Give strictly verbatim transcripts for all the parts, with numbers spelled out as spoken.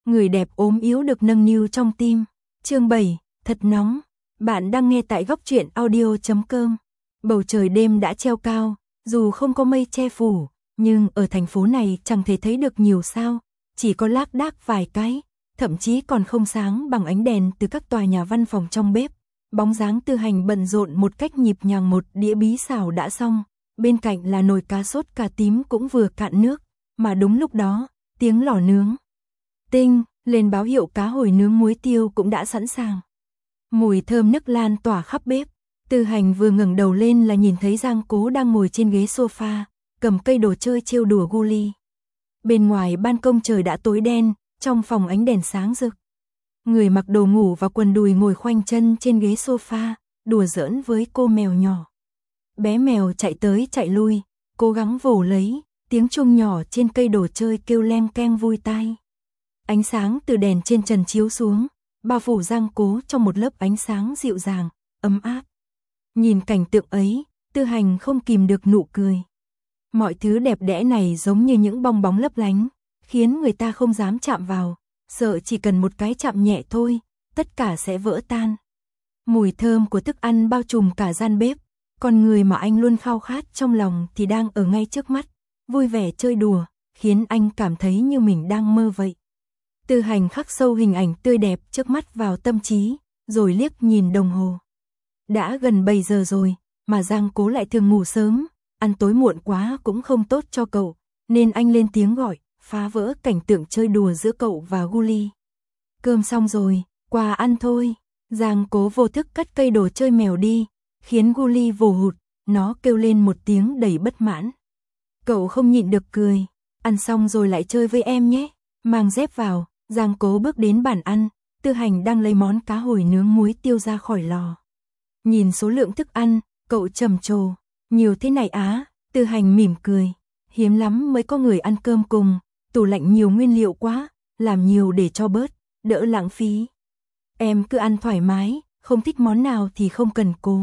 Người đẹp ốm yếu được nâng niu trong tim. Chương bảy, thật nóng. Bạn đang nghe tại góc truyện audio chấm com. Bầu trời đêm đã treo cao, dù không có mây che phủ, nhưng ở thành phố này chẳng thể thấy được nhiều sao, chỉ có lác đác vài cái, thậm chí còn không sáng bằng ánh đèn từ các tòa nhà văn phòng trong bếp. Bóng dáng Tư Hành bận rộn một cách nhịp nhàng, một đĩa bí xào đã xong, bên cạnh là nồi cá sốt cà tím cũng vừa cạn nước, mà đúng lúc đó, tiếng lò nướng tinh lên báo hiệu cá hồi nướng muối tiêu cũng đã sẵn sàng. Mùi thơm nức lan tỏa khắp bếp. Tư Hành vừa ngẩng đầu lên là nhìn thấy Giang Cố đang ngồi trên ghế sofa, cầm cây đồ chơi trêu đùa Guli. Bên ngoài ban công trời đã tối đen, trong phòng ánh đèn sáng rực. Người mặc đồ ngủ và quần đùi ngồi khoanh chân trên ghế sofa, đùa giỡn với cô mèo nhỏ. Bé mèo chạy tới chạy lui, cố gắng vồ lấy, tiếng chuông nhỏ trên cây đồ chơi kêu leng keng vui tai. Ánh sáng từ đèn trên trần chiếu xuống, bao phủ Giang Cố trong một lớp ánh sáng dịu dàng, ấm áp. Nhìn cảnh tượng ấy, Tư Hành không kìm được nụ cười. Mọi thứ đẹp đẽ này giống như những bong bóng lấp lánh, khiến người ta không dám chạm vào, sợ chỉ cần một cái chạm nhẹ thôi, tất cả sẽ vỡ tan. Mùi thơm của thức ăn bao trùm cả gian bếp, còn người mà anh luôn khao khát trong lòng thì đang ở ngay trước mắt, vui vẻ chơi đùa, khiến anh cảm thấy như mình đang mơ vậy. Tư Hành khắc sâu hình ảnh tươi đẹp trước mắt vào tâm trí, rồi liếc nhìn đồng hồ. Đã gần bảy giờ rồi, mà Giang Cố lại thường ngủ sớm, ăn tối muộn quá cũng không tốt cho cậu, nên anh lên tiếng gọi, phá vỡ cảnh tượng chơi đùa giữa cậu và Guli. Cơm xong rồi, qua ăn thôi. Giang Cố vô thức cất cây đồ chơi mèo đi, khiến Guli vồ hụt, nó kêu lên một tiếng đầy bất mãn. Cậu không nhịn được cười, ăn xong rồi lại chơi với em nhé. Mang dép vào, Giang Cố bước đến bàn ăn, Tư Hành đang lấy món cá hồi nướng muối tiêu ra khỏi lò. Nhìn số lượng thức ăn, cậu trầm trồ, nhiều thế này á. Tư Hành mỉm cười, hiếm lắm mới có người ăn cơm cùng, tủ lạnh nhiều nguyên liệu quá, làm nhiều để cho bớt, đỡ lãng phí. Em cứ ăn thoải mái, không thích món nào thì không cần cố.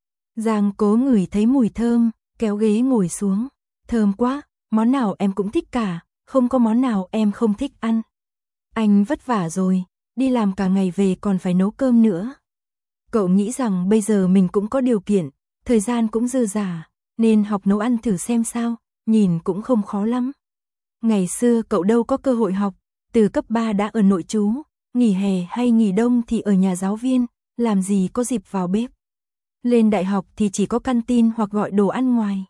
Giang Cố ngửi thấy mùi thơm, kéo ghế ngồi xuống. Thơm quá, món nào em cũng thích cả, không có món nào em không thích ăn. Anh vất vả rồi, đi làm cả ngày về còn phải nấu cơm nữa. Cậu nghĩ rằng bây giờ mình cũng có điều kiện, thời gian cũng dư dả, nên học nấu ăn thử xem sao, nhìn cũng không khó lắm. Ngày xưa cậu đâu có cơ hội học, từ cấp ba đã ở nội trú, nghỉ hè hay nghỉ đông thì ở nhà giáo viên, làm gì có dịp vào bếp. Lên đại học thì chỉ có canteen hoặc gọi đồ ăn ngoài.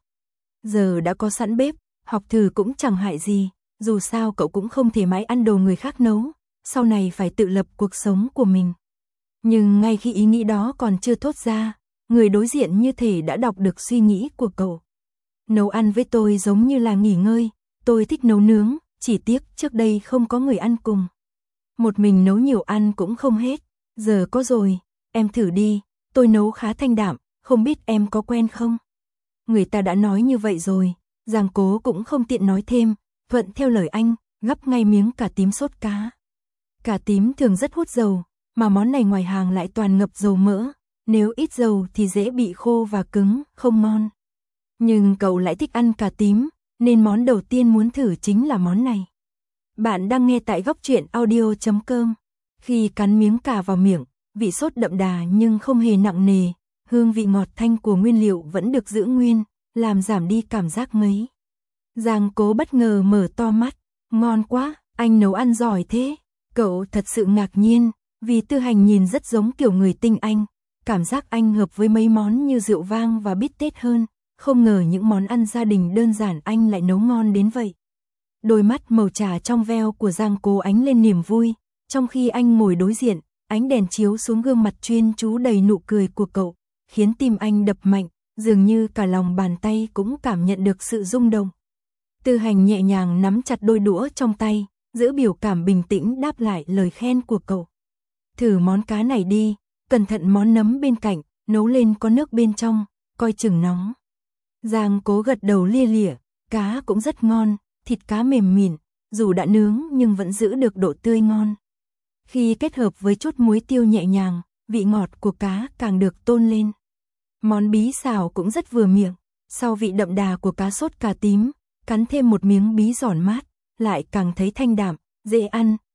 Giờ đã có sẵn bếp, học thử cũng chẳng hại gì, dù sao cậu cũng không thể mãi ăn đồ người khác nấu, sau này phải tự lập cuộc sống của mình. Nhưng ngay khi ý nghĩ đó còn chưa thốt ra, người đối diện như thể đã đọc được suy nghĩ của cậu. Nấu ăn với tôi giống như là nghỉ ngơi, tôi thích nấu nướng, chỉ tiếc trước đây không có người ăn cùng. Một mình nấu nhiều ăn cũng không hết, giờ có rồi, em thử đi, tôi nấu khá thanh đạm, không biết em có quen không? Người ta đã nói như vậy rồi, Giang Cố cũng không tiện nói thêm, thuận theo lời anh, gắp ngay miếng cà tím sốt cá. Cà tím thường rất hút dầu, mà món này ngoài hàng lại toàn ngập dầu mỡ, nếu ít dầu thì dễ bị khô và cứng, không ngon. Nhưng cậu lại thích ăn cà tím, nên món đầu tiên muốn thử chính là món này. Bạn đang nghe tại góc truyện audio chấm com. Khi cắn miếng cà vào miệng, vị sốt đậm đà nhưng không hề nặng nề, hương vị ngọt thanh của nguyên liệu vẫn được giữ nguyên, làm giảm đi cảm giác ngấy. Giang Cố bất ngờ mở to mắt, ngon quá, anh nấu ăn giỏi thế. Cậu thật sự ngạc nhiên, vì Tư Hành nhìn rất giống kiểu người tinh Anh, cảm giác anh hợp với mấy món như rượu vang và bít tết hơn, không ngờ những món ăn gia đình đơn giản anh lại nấu ngon đến vậy. Đôi mắt màu trà trong veo của Giang Cố ánh lên niềm vui, trong khi anh ngồi đối diện, ánh đèn chiếu xuống gương mặt chuyên chú đầy nụ cười của cậu, khiến tim anh đập mạnh, dường như cả lòng bàn tay cũng cảm nhận được sự rung động. Tư Hành nhẹ nhàng nắm chặt đôi đũa trong tay, giữ biểu cảm bình tĩnh đáp lại lời khen của cậu. Thử món cá này đi, cẩn thận món nấm bên cạnh, nấu lên có nước bên trong, coi chừng nóng. Giang Cố gật đầu lia lịa, cá cũng rất ngon, thịt cá mềm mịn, dù đã nướng nhưng vẫn giữ được độ tươi ngon. Khi kết hợp với chút muối tiêu nhẹ nhàng, vị ngọt của cá càng được tôn lên. Món bí xào cũng rất vừa miệng, sau vị đậm đà của cá sốt cà tím, cắn thêm một miếng bí giòn mát, lại càng thấy thanh đạm, dễ ăn,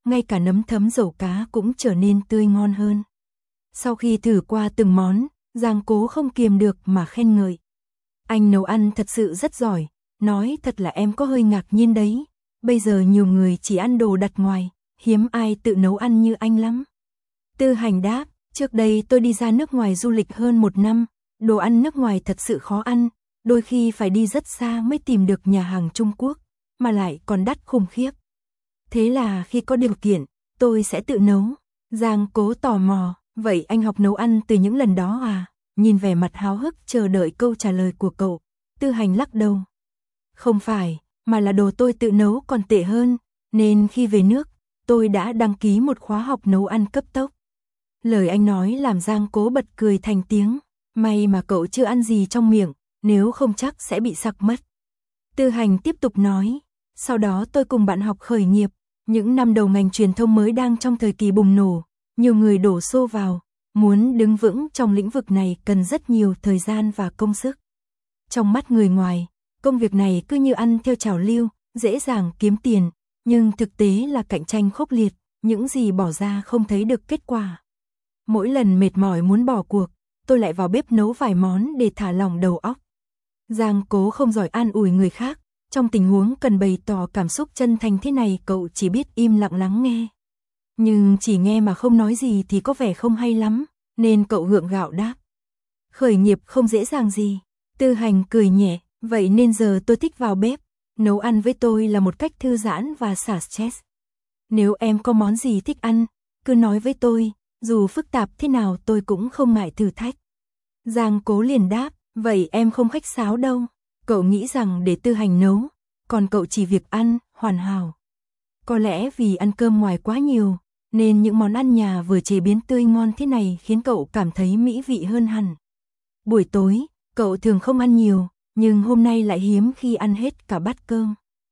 ngay cả nấm thấm dầu cá cũng trở nên tươi ngon hơn. Sau khi thử qua từng món, Giang Cố không kiềm được mà khen ngợi. Anh nấu ăn thật sự rất giỏi, nói thật là em có hơi ngạc nhiên đấy. Bây giờ nhiều người chỉ ăn đồ đặt ngoài, hiếm ai tự nấu ăn như anh lắm. Tư Hành đáp, trước đây tôi đi ra nước ngoài du lịch hơn một năm, đồ ăn nước ngoài thật sự khó ăn, đôi khi phải đi rất xa mới tìm được nhà hàng Trung Quốc, mà lại còn đắt khủng khiếp. Thế là khi có điều kiện, tôi sẽ tự nấu. Giang Cố tò mò, vậy anh học nấu ăn từ những lần đó à? Nhìn vẻ mặt háo hức chờ đợi câu trả lời của cậu, Tư Hành lắc đầu. Không phải, mà là đồ tôi tự nấu còn tệ hơn, nên khi về nước, tôi đã đăng ký một khóa học nấu ăn cấp tốc. Lời anh nói làm Giang Cố bật cười thành tiếng, may mà cậu chưa ăn gì trong miệng, nếu không chắc sẽ bị sặc mất. Tư Hành tiếp tục nói, sau đó tôi cùng bạn học khởi nghiệp, những năm đầu ngành truyền thông mới đang trong thời kỳ bùng nổ, nhiều người đổ xô vào, muốn đứng vững trong lĩnh vực này cần rất nhiều thời gian và công sức. Trong mắt người ngoài, công việc này cứ như ăn theo trào lưu, dễ dàng kiếm tiền, nhưng thực tế là cạnh tranh khốc liệt, những gì bỏ ra không thấy được kết quả. Mỗi lần mệt mỏi muốn bỏ cuộc, tôi lại vào bếp nấu vài món để thả lỏng đầu óc. Giang Cố không giỏi an ủi người khác, trong tình huống cần bày tỏ cảm xúc chân thành thế này cậu chỉ biết im lặng lắng nghe. Nhưng chỉ nghe mà không nói gì thì có vẻ không hay lắm, nên cậu gượng gạo đáp. Khởi nghiệp không dễ dàng gì. Tư Hành cười nhẹ, vậy nên giờ tôi thích vào bếp, nấu ăn với tôi là một cách thư giãn và xả stress. Nếu em có món gì thích ăn, cứ nói với tôi, dù phức tạp thế nào tôi cũng không ngại thử thách. Giang Cố liền đáp, vậy em không khách sáo đâu. Cậu nghĩ rằng để Tư Hành nấu, còn cậu chỉ việc ăn, hoàn hảo. Có lẽ vì ăn cơm ngoài quá nhiều, nên những món ăn nhà vừa chế biến tươi ngon thế này khiến cậu cảm thấy mỹ vị hơn hẳn. Buổi tối, cậu thường không ăn nhiều, nhưng hôm nay lại hiếm khi ăn hết cả bát cơm.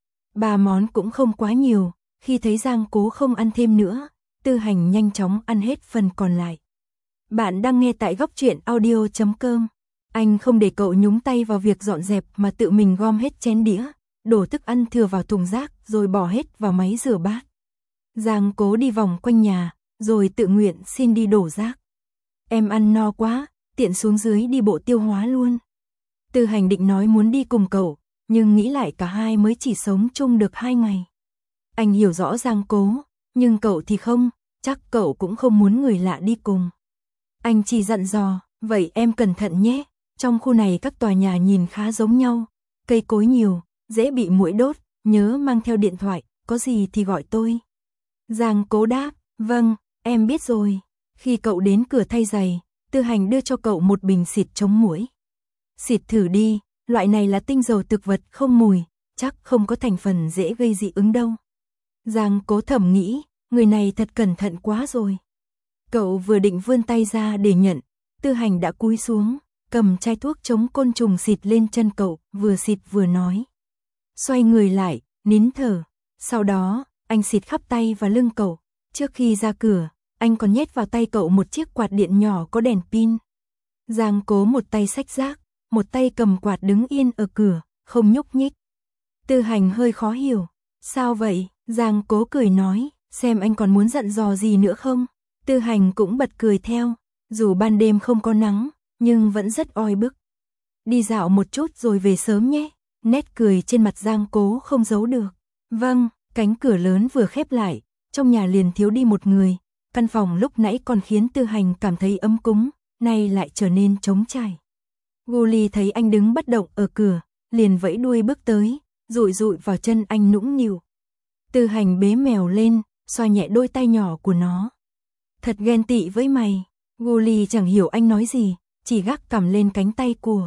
Ba món cũng không quá nhiều, khi thấy Giang Cố không ăn thêm nữa, Tư Hành nhanh chóng ăn hết phần còn lại. Bạn đang nghe tại góc truyện audio chấm com. Anh không để cậu nhúng tay vào việc dọn dẹp mà tự mình gom hết chén đĩa, đổ thức ăn thừa vào thùng rác rồi bỏ hết vào máy rửa bát. Giang Cố đi vòng quanh nhà, rồi tự nguyện xin đi đổ rác. Em ăn no quá, tiện xuống dưới đi bộ tiêu hóa luôn. Tư Hành định nói muốn đi cùng cậu, nhưng nghĩ lại cả hai mới chỉ sống chung được hai ngày. Anh hiểu rõ Giang Cố, nhưng cậu thì không, chắc cậu cũng không muốn người lạ đi cùng. Anh chỉ dặn dò, vậy em cẩn thận nhé, trong khu này các tòa nhà nhìn khá giống nhau, cây cối nhiều, dễ bị muỗi đốt, nhớ mang theo điện thoại, có gì thì gọi tôi. Giang Cố đáp, vâng, em biết rồi. Khi cậu đến cửa thay giày, Tư Hành đưa cho cậu một bình xịt chống muỗi. Xịt thử đi, loại này là tinh dầu thực vật không mùi, chắc không có thành phần dễ gây dị ứng đâu. Giang Cố thầm nghĩ, người này thật cẩn thận quá rồi. Cậu vừa định vươn tay ra để nhận, Tư Hành đã cúi xuống, cầm chai thuốc chống côn trùng xịt lên chân cậu, vừa xịt vừa nói. Xoay người lại, nín thở, sau đó, anh xịt khắp tay và lưng cậu. Trước khi ra cửa, anh còn nhét vào tay cậu một chiếc quạt điện nhỏ có đèn pin. Giang Cố một tay xách rác, một tay cầm quạt đứng yên ở cửa, không nhúc nhích. Tư Hành hơi khó hiểu. Sao vậy? Giang Cố cười nói, xem anh còn muốn dặn dò gì nữa không? Tư Hành cũng bật cười theo, dù ban đêm không có nắng, nhưng vẫn rất oi bức. Đi dạo một chút rồi về sớm nhé. Nét cười trên mặt Giang Cố không giấu được. Vâng, cánh cửa lớn vừa khép lại, trong nhà liền thiếu đi một người. Căn phòng lúc nãy còn khiến Tư Hành cảm thấy ấm cúng, nay lại trở nên trống trải. Guli thấy anh đứng bất động ở cửa, liền vẫy đuôi bước tới, dụi dụi vào chân anh nũng nịu. Tư Hành bế mèo lên, xoa nhẹ đôi tay nhỏ của nó. Thật ghen tị với mày. Guli chẳng hiểu anh nói gì, chỉ gác cằm lên cánh tay của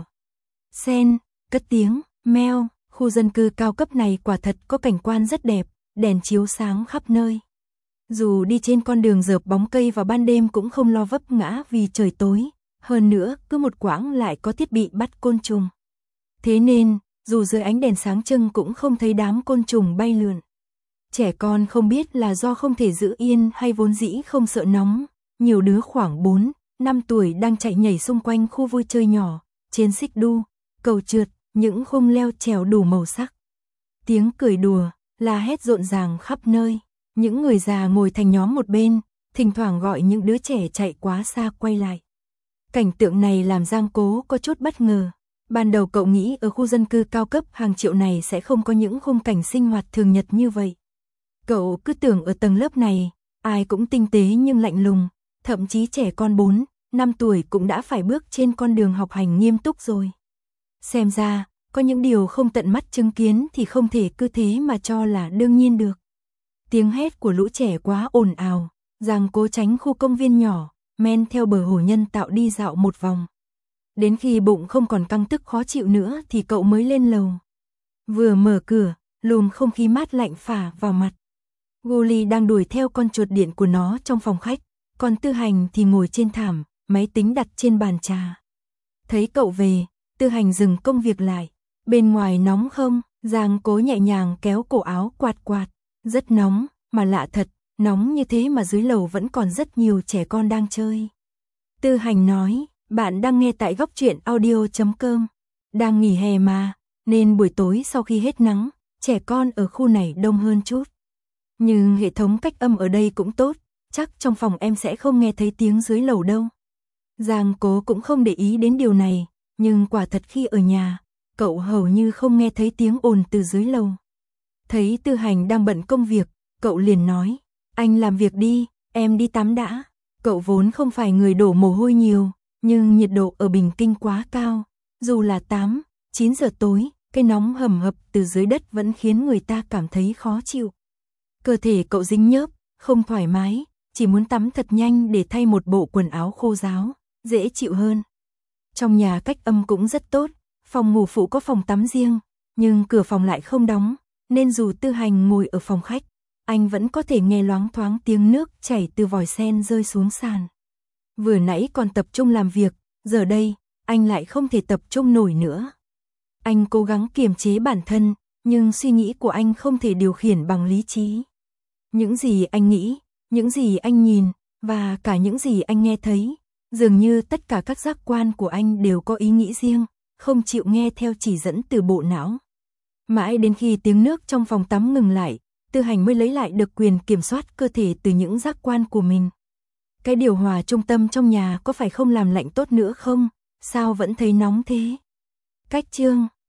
Sen, cất tiếng, meo. Khu dân cư cao cấp này quả thật có cảnh quan rất đẹp, đèn chiếu sáng khắp nơi. Dù đi trên con đường rợp bóng cây vào ban đêm cũng không lo vấp ngã vì trời tối, hơn nữa cứ một quãng lại có thiết bị bắt côn trùng. Thế nên, dù dưới ánh đèn sáng trưng cũng không thấy đám côn trùng bay lượn. Trẻ con không biết là do không thể giữ yên hay vốn dĩ không sợ nóng, nhiều đứa khoảng bốn, năm tuổi đang chạy nhảy xung quanh khu vui chơi nhỏ, trên xích đu, cầu trượt, những khung leo trèo đủ màu sắc. Tiếng cười đùa, la hét rộn ràng khắp nơi. Những người già ngồi thành nhóm một bên, thỉnh thoảng gọi những đứa trẻ chạy quá xa quay lại. Cảnh tượng này làm Giang Cố có chút bất ngờ. Ban đầu cậu nghĩ ở khu dân cư cao cấp hàng triệu này sẽ không có những khung cảnh sinh hoạt thường nhật như vậy. Cậu cứ tưởng ở tầng lớp này, ai cũng tinh tế nhưng lạnh lùng, thậm chí trẻ con bốn, năm tuổi cũng đã phải bước trên con đường học hành nghiêm túc rồi. Xem ra, có những điều không tận mắt chứng kiến thì không thể cứ thế mà cho là đương nhiên được. Tiếng hét của lũ trẻ quá ồn ào, Giang Cố tránh khu công viên nhỏ, men theo bờ hồ nhân tạo đi dạo một vòng. Đến khi bụng không còn căng tức khó chịu nữa thì cậu mới lên lầu. Vừa mở cửa, lùm không khí mát lạnh phả vào mặt. Guli đang đuổi theo con chuột điện của nó trong phòng khách, còn Tư Hành thì ngồi trên thảm, máy tính đặt trên bàn trà. Thấy cậu về, Tư Hành dừng công việc lại. Bên ngoài nóng không? Giang Cố nhẹ nhàng kéo cổ áo quạt quạt. Rất nóng, mà lạ thật, nóng như thế mà dưới lầu vẫn còn rất nhiều trẻ con đang chơi. Tư Hành nói, bạn đang nghe tại góc truyện audio chấm com. Đang nghỉ hè mà, nên buổi tối sau khi hết nắng, trẻ con ở khu này đông hơn chút. Nhưng hệ thống cách âm ở đây cũng tốt, chắc trong phòng em sẽ không nghe thấy tiếng dưới lầu đâu. Giang Cố cũng không để ý đến điều này, nhưng quả thật khi ở nhà, cậu hầu như không nghe thấy tiếng ồn từ dưới lầu. Thấy Tư Hành đang bận công việc, cậu liền nói, anh làm việc đi, em đi tắm đã. Cậu vốn không phải người đổ mồ hôi nhiều, nhưng nhiệt độ ở Bình Kinh quá cao, dù là tám, chín giờ tối, cái nóng hầm hập từ dưới đất vẫn khiến người ta cảm thấy khó chịu. Cơ thể cậu dính nhớp, không thoải mái, chỉ muốn tắm thật nhanh để thay một bộ quần áo khô ráo, dễ chịu hơn. Trong nhà cách âm cũng rất tốt, phòng ngủ phụ có phòng tắm riêng, nhưng cửa phòng lại không đóng, nên dù Tư Hành ngồi ở phòng khách, anh vẫn có thể nghe loáng thoáng tiếng nước chảy từ vòi sen rơi xuống sàn. Vừa nãy còn tập trung làm việc, giờ đây, anh lại không thể tập trung nổi nữa. Anh cố gắng kiềm chế bản thân, nhưng suy nghĩ của anh không thể điều khiển bằng lý trí. Những gì anh nghĩ, những gì anh nhìn, và cả những gì anh nghe thấy, dường như tất cả các giác quan của anh đều có ý nghĩ riêng, không chịu nghe theo chỉ dẫn từ bộ não. Mãi đến khi tiếng nước trong phòng tắm ngừng lại, Tư Hành mới lấy lại được quyền kiểm soát cơ thể từ những giác quan của mình. Cái điều hòa trung tâm trong nhà có phải không làm lạnh tốt nữa không? Sao vẫn thấy nóng thế? Cách chương